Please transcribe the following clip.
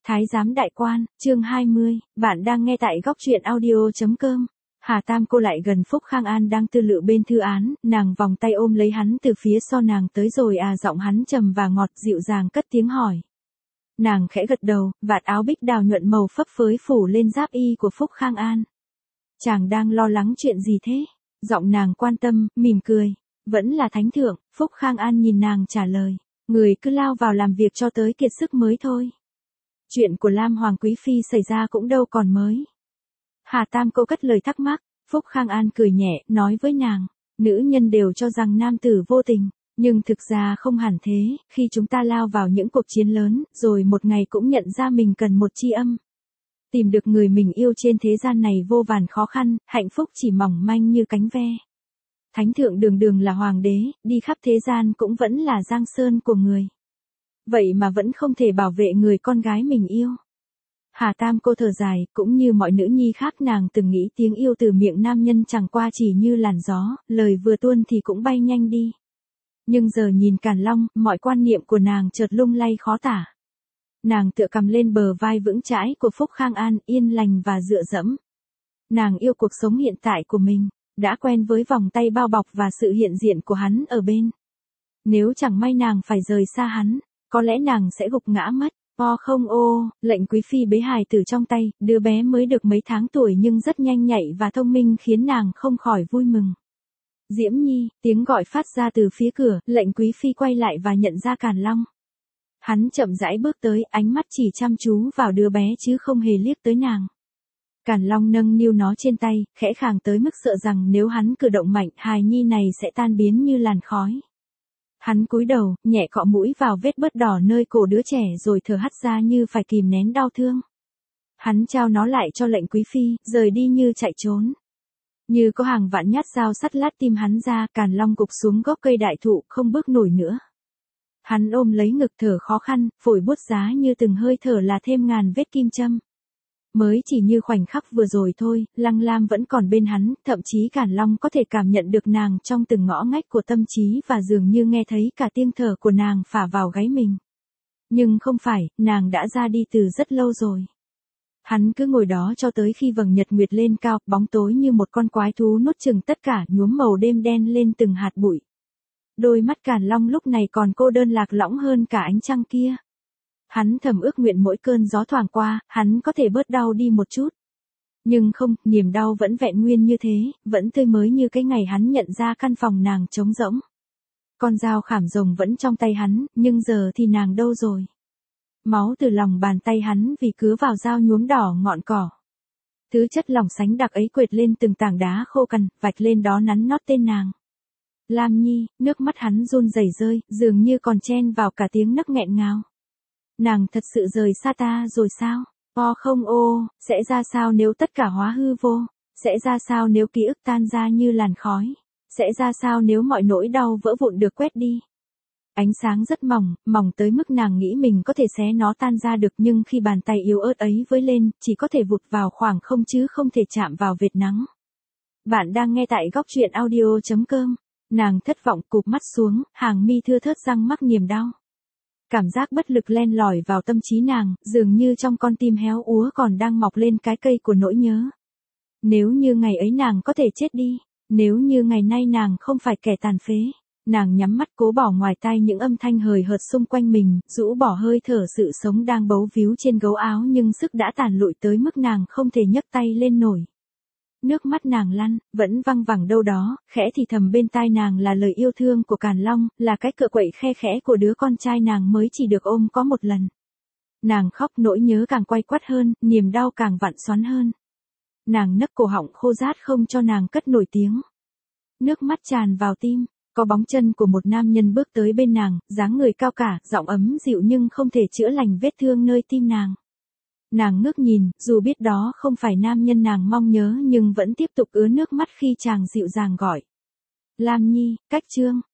Thái giám đại quan, chương 20, bạn đang nghe tại góc truyện audio.com. Hà Tam cô lại gần Phúc Khang An đang tư lự bên thư án, nàng vòng tay ôm lấy hắn từ phía sau nàng tới rồi giọng hắn trầm và ngọt dịu dàng cất tiếng hỏi. Nàng khẽ gật đầu, vạt áo bích đào nhuận màu phấp phới phủ lên giáp y của Phúc Khang An. Chàng đang lo lắng chuyện gì thế? Giọng nàng quan tâm, mỉm cười. Vẫn là thánh thượng, Phúc Khang An nhìn nàng trả lời. Người cứ lao vào làm việc cho tới kiệt sức mới thôi. Chuyện của Lam Hoàng Quý Phi xảy ra cũng đâu còn mới. Hà Tam cô cất lời thắc mắc, Phúc Khang An cười nhẹ, nói với nàng, nữ nhân đều cho rằng nam tử vô tình, nhưng thực ra không hẳn thế, khi chúng ta lao vào những cuộc chiến lớn, rồi một ngày cũng nhận ra mình cần một tri âm. Tìm được người mình yêu trên thế gian này vô vàn khó khăn, hạnh phúc chỉ mỏng manh như cánh ve. Thánh thượng đường đường là hoàng đế, đi khắp thế gian cũng vẫn là giang sơn của người. Vậy mà vẫn không thể bảo vệ người con gái mình yêu. Hà Tam cô thở dài, cũng như mọi nữ nhi khác nàng từng nghĩ tiếng yêu từ miệng nam nhân chẳng qua chỉ như làn gió, lời vừa tuôn thì cũng bay nhanh đi. Nhưng giờ nhìn Càn Long, mọi quan niệm của nàng chợt lung lay khó tả. Nàng tựa cầm lên bờ vai vững chãi của Phúc Khang An, yên lành và dựa dẫm. Nàng yêu cuộc sống hiện tại của mình, đã quen với vòng tay bao bọc và sự hiện diện của hắn ở bên. Nếu chẳng may nàng phải rời xa hắn, có lẽ nàng sẽ gục ngã mất. Không lệnh quý phi bế hài tử trong tay, đứa bé mới được mấy tháng tuổi nhưng rất nhanh nhạy và thông minh khiến nàng không khỏi vui mừng. Diễm Nhi, tiếng gọi phát ra từ phía cửa, lệnh quý phi quay lại và nhận ra Càn Long. Hắn chậm rãi bước tới, ánh mắt chỉ chăm chú vào đứa bé chứ không hề liếc tới nàng. Càn Long nâng niu nó trên tay, khẽ khàng tới mức sợ rằng nếu hắn cử động mạnh, hài nhi này sẽ tan biến như làn khói. Hắn cúi đầu, nhẹ cọ mũi vào vết bớt đỏ nơi cổ đứa trẻ rồi thở hắt ra như phải kìm nén đau thương. Hắn trao nó lại cho lệnh quý phi, rời đi như chạy trốn. Như có hàng vạn nhát dao sắt lát tim hắn ra, Càn Long gục xuống gốc cây đại thụ, không bước nổi nữa. Hắn ôm lấy ngực thở khó khăn, phổi buốt giá như từng hơi thở là thêm ngàn vết kim châm. Mới chỉ như khoảnh khắc vừa rồi thôi, Lăng Lam vẫn còn bên hắn, thậm chí Càn Long có thể cảm nhận được nàng trong từng ngõ ngách của tâm trí và dường như nghe thấy cả tiếng thở của nàng phả vào gáy mình. Nhưng không phải, nàng đã ra đi từ rất lâu rồi. Hắn cứ ngồi đó cho tới khi vầng nhật nguyệt lên cao, bóng tối như một con quái thú nuốt chửng tất cả, nhuốm màu đêm đen lên từng hạt bụi. Đôi mắt Càn Long lúc này còn cô đơn lạc lõng hơn cả ánh trăng kia. Hắn thầm ước nguyện mỗi cơn gió thoảng qua, hắn có thể bớt đau đi một chút. Nhưng không, niềm đau vẫn vẹn nguyên như thế, vẫn tươi mới như cái ngày hắn nhận ra căn phòng nàng trống rỗng. Con dao khảm rồng vẫn trong tay hắn, nhưng giờ thì nàng đâu rồi? Máu từ lòng bàn tay hắn vì cứa vào dao nhuốm đỏ ngọn cỏ. Thứ chất lỏng sánh đặc ấy quệt lên từng tảng đá khô cằn, vạch lên đó nắn nót tên nàng. Lam Nhi, nước mắt hắn run rẩy rơi, dường như còn chen vào cả tiếng nấc nghẹn ngào. Nàng thật sự rời xa ta rồi sao? Sẽ ra sao nếu tất cả hóa hư vô? Sẽ ra sao nếu ký ức tan ra như làn khói? Sẽ ra sao nếu mọi nỗi đau vỡ vụn được quét đi? Ánh sáng rất mỏng, mỏng tới mức nàng nghĩ mình có thể xé nó tan ra được, nhưng khi bàn tay yếu ớt ấy với lên, chỉ có thể vụt vào khoảng không chứ không thể chạm vào vệt nắng. Bạn đang nghe tại góc truyện audio.com. Nàng thất vọng cụp mắt xuống, hàng mi thưa thớt răng mắc niềm đau. Cảm giác bất lực len lỏi vào tâm trí nàng, dường như trong con tim héo úa còn đang mọc lên cái cây của nỗi nhớ. Nếu như ngày ấy nàng có thể chết đi, nếu như ngày nay nàng không phải kẻ tàn phế, nàng nhắm mắt cố bỏ ngoài tai những âm thanh hời hợt xung quanh mình, rũ bỏ hơi thở sự sống đang bấu víu trên gấu áo nhưng sức đã tàn lụi tới mức nàng không thể nhấc tay lên nổi. Nước mắt nàng lăn, vẫn văng vẳng đâu đó, khẽ thì thầm bên tai nàng là lời yêu thương của Càn Long, là cái cựa quậy khe khẽ của đứa con trai nàng mới chỉ được ôm có một lần. Nàng khóc nỗi nhớ càng quay quắt hơn, niềm đau càng vặn xoắn hơn. Nàng nấc cổ họng khô rát không cho nàng cất nổi tiếng. Nước mắt tràn vào tim, có bóng chân của một nam nhân bước tới bên nàng, dáng người cao cả, giọng ấm dịu nhưng không thể chữa lành vết thương nơi tim nàng. Nàng ngước nhìn, dù biết đó không phải nam nhân nàng mong nhớ nhưng vẫn tiếp tục ứa nước mắt khi chàng dịu dàng gọi. Lam Nhi, cách chương.